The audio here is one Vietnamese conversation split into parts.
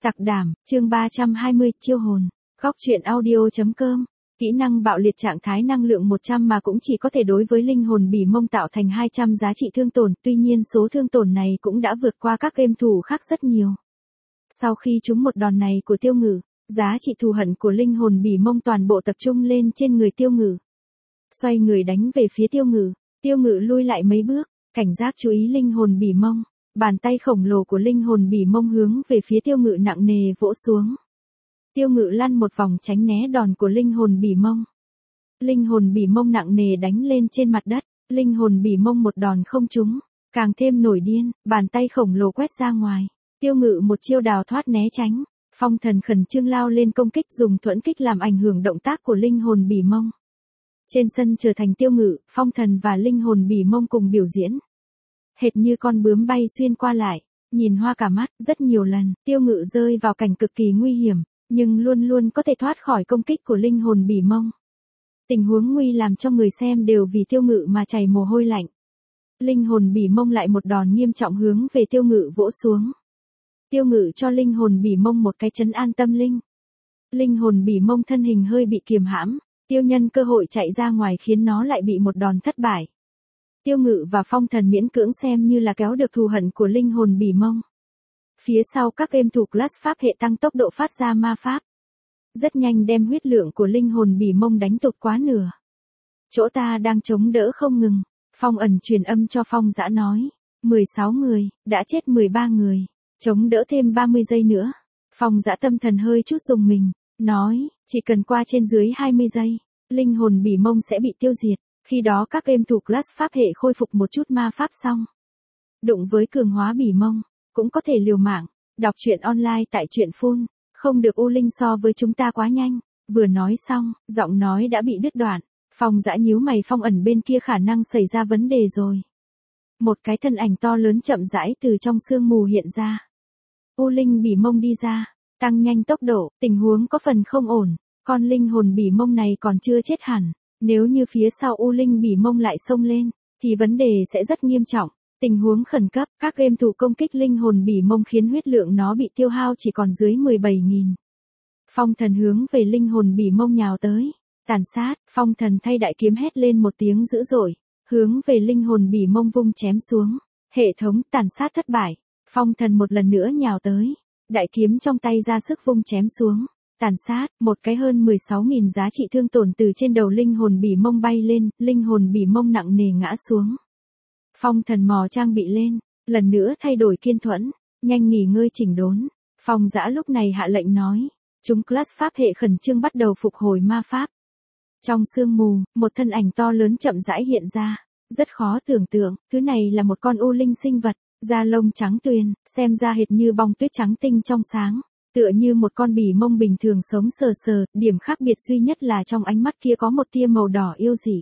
Tặc đảm, chương 320, chiêu hồn. Góc truyện audio.com. Kỹ năng bạo liệt trạng thái năng lượng 100 mà cũng chỉ có thể đối với linh hồn bỉ mông tạo thành 200 giá trị thương tổn, tuy nhiên số thương tổn này cũng đã vượt qua các game thủ khác rất nhiều. Sau khi trúng một đòn này của Tiêu Ngự, giá trị thù hận của linh hồn bỉ mông toàn bộ tập trung lên trên người Tiêu Ngự. Xoay người đánh về phía Tiêu Ngự lui lại mấy bước, cảnh giác chú ý linh hồn bỉ mông. Bàn tay khổng lồ của linh hồn bỉ mông hướng về phía Tiêu Ngự nặng nề vỗ xuống. Tiêu Ngự lăn một vòng tránh né đòn của linh hồn bỉ mông. Linh hồn bỉ mông nặng nề đánh lên trên mặt đất, linh hồn bỉ mông một đòn không trúng, càng thêm nổi điên, bàn tay khổng lồ quét ra ngoài. Tiêu Ngự một chiêu đào thoát né tránh, Phong Thần khẩn trương lao lên công kích dùng thuẫn kích làm ảnh hưởng động tác của linh hồn bỉ mông. Trên sân trở thành Tiêu Ngự, Phong Thần và linh hồn bỉ mông cùng biểu diễn. Hệt như con bướm bay xuyên qua lại, nhìn hoa cả mắt, rất nhiều lần, Tiêu Ngự rơi vào cảnh cực kỳ nguy hiểm, nhưng luôn luôn có thể thoát khỏi công kích của linh hồn bỉ mông. Tình huống nguy làm cho người xem đều vì Tiêu Ngự mà chảy mồ hôi lạnh. Linh hồn bỉ mông lại một đòn nghiêm trọng hướng về Tiêu Ngự vỗ xuống. Tiêu Ngự cho linh hồn bỉ mông một cái trấn an tâm linh. Linh hồn bỉ mông thân hình hơi bị kiềm hãm, Tiêu nhân cơ hội chạy ra ngoài khiến nó lại bị một đòn thất bại. Tiêu Ngự và Phong Thần miễn cưỡng xem như là kéo được thù hận của linh hồn bỉ mông. Phía sau các game thủ class pháp hệ tăng tốc độ phát ra ma pháp. Rất nhanh đem huyết lượng của linh hồn bỉ mông đánh tụt quá nửa. Chỗ ta đang chống đỡ không ngừng, Phong Ẩn truyền âm cho Phong Dã nói. 16 người, đã chết 13 người, chống đỡ thêm 30 giây nữa. Phong Dã tâm thần hơi chút rùng mình, nói, chỉ cần qua trên dưới 20 giây, linh hồn bỉ mông sẽ bị tiêu diệt. Khi đó các game thủ class pháp hệ khôi phục một chút ma pháp xong. Đụng với cường hóa bỉ mông, cũng có thể liều mạng. Đọc truyện online tại truyện Phun, không được U Linh so với chúng ta quá nhanh. Vừa nói xong, giọng nói đã bị đứt đoạn. Phong Dã nhíu mày, Phong Ẩn bên kia khả năng xảy ra vấn đề rồi. Một cái thân ảnh to lớn chậm rãi từ trong sương mù hiện ra. U Linh bỉ mông đi ra, tăng nhanh tốc độ, tình huống có phần không ổn. Con linh hồn bỉ mông này còn chưa chết hẳn. Nếu như phía sau U Linh bỉ mông lại xông lên, thì vấn đề sẽ rất nghiêm trọng. Tình huống khẩn cấp, các game thủ công kích linh hồn bỉ mông khiến huyết lượng nó bị tiêu hao chỉ còn dưới 17.000. Phong Thần hướng về linh hồn bỉ mông nhào tới. Tàn sát, Phong Thần thay đại kiếm hét lên một tiếng dữ dội, hướng về linh hồn bỉ mông vung chém xuống. Hệ thống tàn sát thất bại. Phong Thần một lần nữa nhào tới. Đại kiếm trong tay ra sức vung chém xuống. Tàn sát, một cái hơn 16.000 giá trị thương tổn từ trên đầu linh hồn bỉ mông bay lên, linh hồn bỉ mông nặng nề ngã xuống. Phong Thần mò trang bị lên, lần nữa thay đổi kiên thuẫn, nhanh nghỉ ngơi chỉnh đốn. Phong Dã lúc này hạ lệnh nói, chúng class pháp hệ khẩn trương bắt đầu phục hồi ma pháp. Trong sương mù, một thân ảnh to lớn chậm rãi hiện ra, rất khó tưởng tượng, thứ này là một con u linh sinh vật, da lông trắng tuyền, xem ra hệt như bông tuyết trắng tinh trong sáng. Tựa như một con bỉ mông bình thường sống sờ sờ, điểm khác biệt duy nhất là trong ánh mắt kia có một tia màu đỏ yêu dị.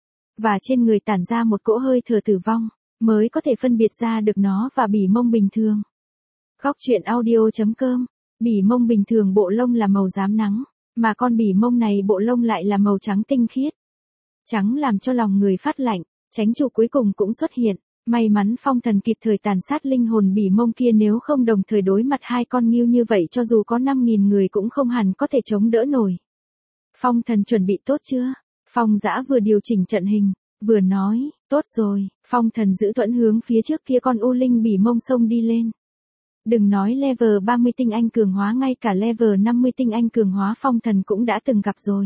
Và trên người tản ra một cỗ hơi thở tử vong, mới có thể phân biệt ra được nó và bỉ mông bình thường. Góc truyện audio.com. Bỉ mông bình thường bộ lông là màu rám nắng, mà con bỉ mông này bộ lông lại là màu trắng tinh khiết. Trắng làm cho lòng người phát lạnh, chánh chủ cuối cùng cũng xuất hiện. May mắn Phong Thần kịp thời tàn sát linh hồn bỉ mông kia, nếu không đồng thời đối mặt hai con ngưu như vậy cho dù có 5.000 người cũng không hẳn có thể chống đỡ nổi. Phong Thần chuẩn bị tốt chưa? Phong Dã vừa điều chỉnh trận hình, vừa nói, tốt rồi. Phong Thần giữ thuẫn hướng phía trước kia con u linh bỉ mông xông đi lên. Đừng nói level 30 tinh anh cường hóa, ngay cả level 50 tinh anh cường hóa Phong Thần cũng đã từng gặp rồi.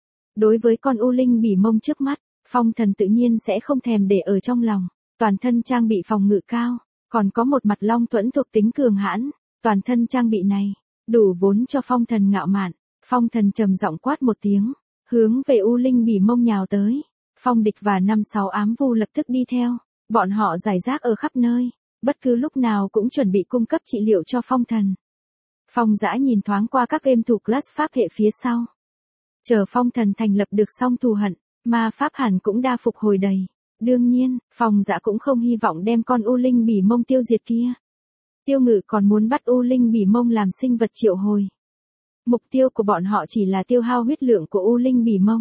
Đối với con u linh bỉ mông trước mắt, Phong Thần tự nhiên sẽ không thèm để ở trong lòng. Toàn thân trang bị phòng ngự cao, còn có một mặt long thuẫn thuộc tính cường hãn. Toàn thân trang bị này, đủ vốn cho Phong Thần ngạo mạn. Phong Thần trầm giọng quát một tiếng, hướng về u linh bỉ mông nhào tới. Phong Địch và 5-6 ám vu lập tức đi theo, bọn họ rải rác ở khắp nơi, bất cứ lúc nào cũng chuẩn bị cung cấp trị liệu cho Phong Thần. Phong Dã nhìn thoáng qua các game thủ class pháp hệ phía sau. Chờ Phong Thần thành lập được xong thù hận, ma pháp hẳn cũng đa phục hồi đầy. Đương nhiên, Phong Dã cũng không hy vọng đem con u linh bỉ mông tiêu diệt kia. Tiêu Ngự còn muốn bắt u linh bỉ mông làm sinh vật triệu hồi. Mục tiêu của bọn họ chỉ là tiêu hao huyết lượng của u linh bỉ mông.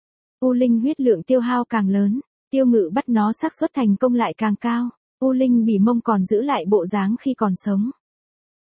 U linh huyết lượng tiêu hao càng lớn, Tiêu Ngự bắt nó xác suất thành công lại càng cao. U linh bỉ mông còn giữ lại bộ dáng khi còn sống.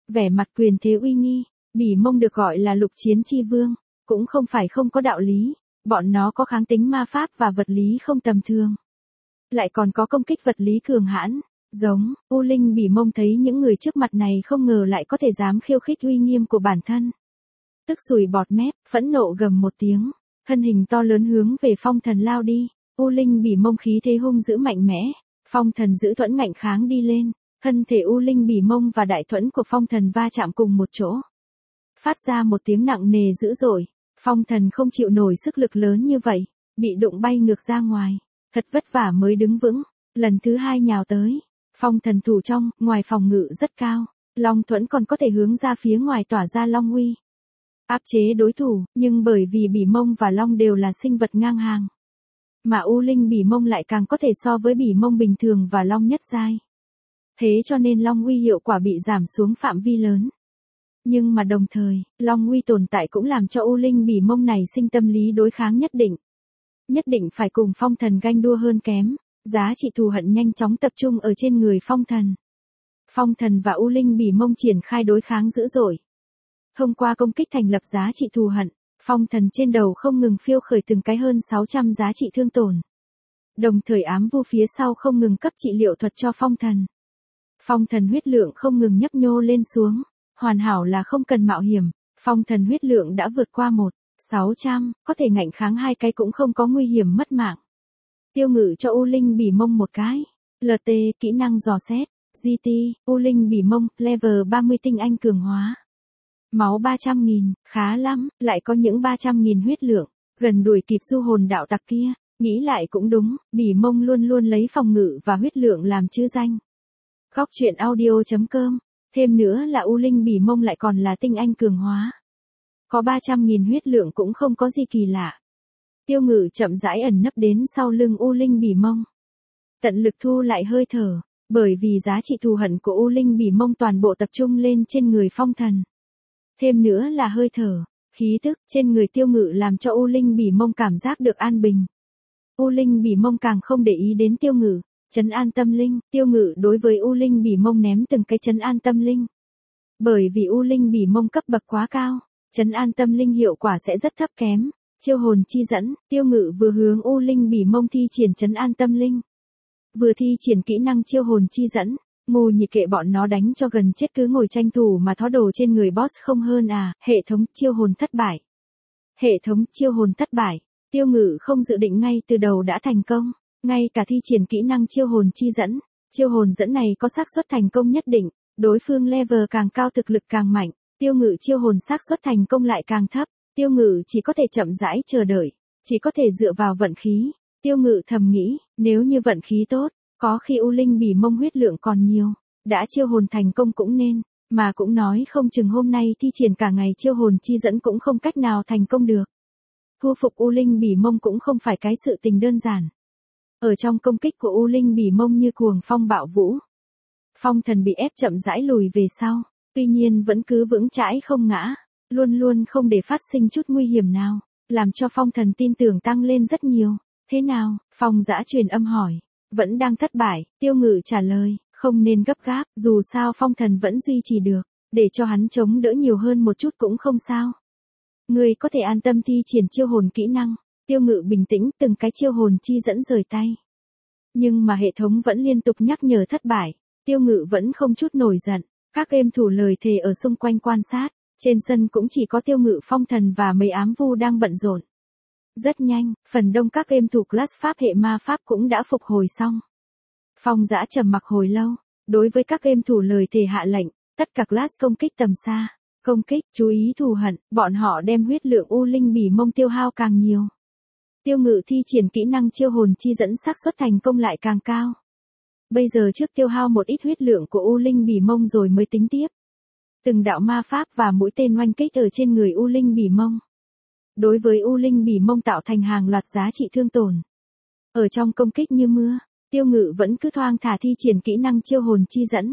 vẻ mặt quyền thế uy nghi. Bỉ mông được gọi là lục chiến chi vương, cũng không phải không có đạo lý, bọn nó có kháng tính ma pháp và vật lý không tầm thường. Lại còn có công kích vật lý cường hãn, giống, U Linh Bỉ mông thấy những người trước mặt này không ngờ lại có thể dám khiêu khích uy nghiêm của bản thân. Tức sùi bọt mép, phẫn nộ gầm một tiếng, thân hình to lớn hướng về Phong Thần lao đi. U Linh Bỉ mông khí thế hung dữ mạnh mẽ, Phong Thần giữ thuẫn ngạnh kháng đi lên, thân thể U Linh Bỉ mông và đại thuẫn của Phong Thần va chạm cùng một chỗ. Phát ra một tiếng nặng nề dữ dội, Phong Thần không chịu nổi sức lực lớn như vậy, bị đụng bay ngược ra ngoài, thật vất vả mới đứng vững, lần thứ hai nhào tới. Phong Thần thủ trong, ngoài phòng ngự rất cao, Long thuẫn còn có thể hướng ra phía ngoài tỏa ra long uy. Áp chế đối thủ, nhưng bởi vì Bỉ mông và Long đều là sinh vật ngang hàng. Mà U Linh Bỉ mông lại càng có thể so với Bỉ mông bình thường và Long nhất giai. Thế cho nên Long uy hiệu quả bị giảm xuống phạm vi lớn. Nhưng mà đồng thời, Long uy tồn tại cũng làm cho U Linh Bỉ mông này sinh tâm lý đối kháng nhất định. Nhất định phải cùng Phong Thần ganh đua hơn kém, giá trị thù hận nhanh chóng tập trung ở trên người Phong Thần. Phong Thần và U Linh Bỉ mông triển khai đối kháng dữ dội. Thông qua công kích thành lập giá trị thù hận, Phong Thần trên đầu không ngừng phiêu khởi từng cái hơn 600 giá trị thương tổn. Đồng thời ám vu phía sau không ngừng cấp trị liệu thuật cho Phong Thần. Phong Thần huyết lượng không ngừng nhấp nhô lên xuống, hoàn hảo là không cần mạo hiểm, Phong Thần huyết lượng đã vượt qua 1.600, có thể ngạnh kháng hai cái cũng không có nguy hiểm mất mạng. Tiêu Ngự cho U Linh Bỉ mông một cái. LT, kỹ năng dò xét, GT, U Linh Bỉ mông, level 30 tinh anh cường hóa. Máu 300.000, khá lắm, lại có những 300.000 huyết lượng, gần đuổi kịp du hồn đạo tặc kia, nghĩ lại cũng đúng, Bỉ mông luôn luôn lấy phòng ngự và huyết lượng làm chữ danh. Góc truyện audio.com, thêm nữa là U Linh Bỉ mông lại còn là tinh anh cường hóa. Có 300.000 huyết lượng cũng không có gì kỳ lạ. Tiêu Ngự chậm rãi ẩn nấp đến sau lưng U Linh Bỉ mông. Tận lực thu lại hơi thở, bởi vì giá trị thù hận của U Linh Bỉ mông toàn bộ tập trung lên trên người Phong Thần. Thêm nữa là hơi thở, khí tức trên người Tiêu Ngự làm cho U Linh Bỉ mông cảm giác được an bình. U Linh Bỉ mông càng không để ý đến Tiêu Ngự, trấn an tâm linh, Tiêu Ngự đối với U Linh Bỉ mông ném từng cái trấn an tâm linh. Bởi vì U Linh Bỉ mông cấp bậc quá cao, trấn an tâm linh hiệu quả sẽ rất thấp kém. Chiêu hồn chi dẫn, Tiêu Ngự vừa hướng U Linh Bỉ mông thi triển trấn an tâm linh, vừa thi triển kỹ năng chiêu hồn chi dẫn. Ngu nhị kệ bọn nó đánh cho gần chết cứ ngồi tranh thủ mà thó đồ trên người boss không hơn à. Hệ thống chiêu hồn thất bại. Hệ thống chiêu hồn thất bại. Tiêu Ngự không dự định ngay từ đầu đã thành công, ngay cả thi triển kỹ năng chiêu hồn chi dẫn. Chiêu hồn dẫn này có xác suất thành công nhất định, đối phương level càng cao thực lực càng mạnh, Tiêu Ngự chiêu hồn xác suất thành công lại càng thấp. Tiêu Ngự chỉ có thể chậm rãi chờ đợi, chỉ có thể dựa vào vận khí. Tiêu Ngự thầm nghĩ, nếu như vận khí tốt, có khi U Linh Bỉ mông huyết lượng còn nhiều, đã chiêu hồn thành công cũng nên, mà cũng nói không chừng hôm nay thi triển cả ngày chiêu hồn chi dẫn cũng không cách nào thành công được. Thu phục U Linh Bỉ mông cũng không phải cái sự tình đơn giản. Ở trong công kích của U Linh Bỉ mông như cuồng phong bạo vũ, Phong Thần bị ép chậm rãi lùi về sau, tuy nhiên vẫn cứ vững chãi không ngã, luôn luôn không để phát sinh chút nguy hiểm nào, làm cho Phong Thần tin tưởng tăng lên rất nhiều. Thế nào? Phong Dã truyền âm hỏi. Vẫn đang thất bại, Tiêu Ngự trả lời, không nên gấp gáp, dù sao Phong Thần vẫn duy trì được, để cho hắn chống đỡ nhiều hơn một chút cũng không sao. Người có thể an tâm thi triển chiêu hồn kỹ năng. Tiêu Ngự bình tĩnh từng cái chiêu hồn chi dẫn rời tay. Nhưng mà hệ thống vẫn liên tục nhắc nhở thất bại, Tiêu Ngự vẫn không chút nổi giận, các game thủ lời thề ở xung quanh quan sát, trên sân cũng chỉ có Tiêu Ngự, Phong Thần và mấy ám vu đang bận rộn. Rất nhanh, phần đông các game thủ class pháp hệ ma pháp cũng đã phục hồi xong. Phong Dã trầm mặc hồi lâu, đối với các game thủ lời thề hạ lệnh, tất cả class công kích tầm xa, công kích, chú ý thù hận, bọn họ đem huyết lượng U Linh Bỉ mông tiêu hao càng nhiều. Tiêu Ngự thi triển kỹ năng chiêu hồn chi dẫn xác suất thành công lại càng cao. Bây giờ trước tiêu hao một ít huyết lượng của U Linh Bỉ mông rồi mới tính tiếp. Từng đạo ma pháp và mũi tên oanh kích ở trên người U Linh Bỉ mông. Đối với U Linh Bỉ mông tạo thành hàng loạt giá trị thương tổn. Ở trong công kích như mưa, Tiêu Ngự vẫn cứ thoang thả thi triển kỹ năng chiêu hồn chi dẫn.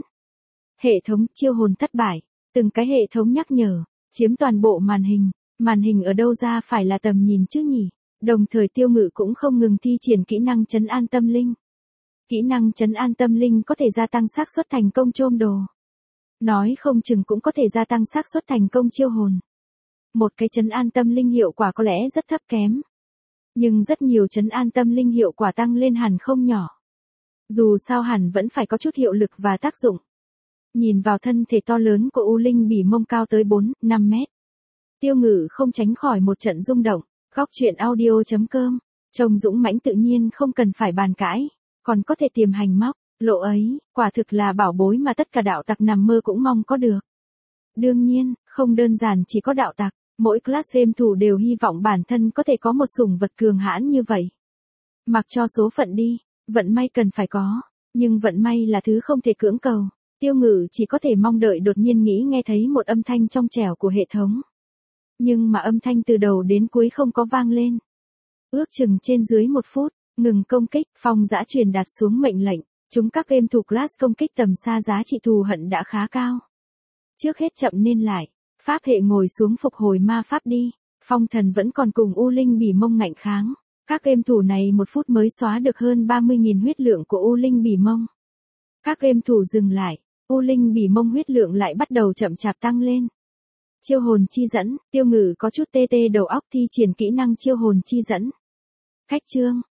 Hệ thống chiêu hồn thất bại, từng cái hệ thống nhắc nhở, chiếm toàn bộ màn hình ở đâu ra phải là tầm nhìn chứ nhỉ. Đồng thời Tiêu Ngự cũng không ngừng thi triển kỹ năng trấn an tâm linh. Kỹ năng trấn an tâm linh có thể gia tăng xác suất thành công chôm đồ. Nói không chừng cũng có thể gia tăng xác suất thành công chiêu hồn. Một cái trấn an tâm linh hiệu quả có lẽ rất thấp kém. Nhưng rất nhiều trấn an tâm linh hiệu quả tăng lên hẳn không nhỏ. Dù sao hẳn vẫn phải có chút hiệu lực và tác dụng. Nhìn vào thân thể to lớn của U Linh Bỉ Mông cao tới 4-5 mét. Tiêu Ngự không tránh khỏi một trận rung động. Góc truyện audio.com. Trông dũng mãnh tự nhiên không cần phải bàn cãi. Còn có thể tiềm hành móc. Lộ ấy, quả thực là bảo bối mà tất cả đạo tặc nằm mơ cũng mong có được. Đương nhiên, không đơn giản chỉ có đạo tặc. Mỗi class game thủ đều hy vọng bản thân có thể có một sủng vật cường hãn như vậy. Mặc cho số phận đi, vận may cần phải có. Nhưng vận may là thứ không thể cưỡng cầu. Tiêu Ngự chỉ có thể mong đợi đột nhiên nghĩ nghe thấy một âm thanh trong trẻo của hệ thống. Nhưng mà âm thanh từ đầu đến cuối không có vang lên. Ước chừng trên dưới 1 phút, ngừng công kích, Phong Dã truyền đạt xuống mệnh lệnh. Chúng các game thủ class công kích tầm xa giá trị thù hận đã khá cao. Trước hết chậm nên lại, pháp hệ ngồi xuống phục hồi ma pháp đi. Phong Thần vẫn còn cùng U Linh Bỉ Mông ngạnh kháng. Các game thủ này 1 phút mới xóa được hơn 30.000 huyết lượng của U Linh Bỉ Mông. Các game thủ dừng lại, U Linh Bỉ Mông huyết lượng lại bắt đầu chậm chạp tăng lên. Chiêu hồn chi dẫn, Tiêu Ngự có chút tê tê đầu óc thi triển kỹ năng chiêu hồn chi dẫn. Cách chương,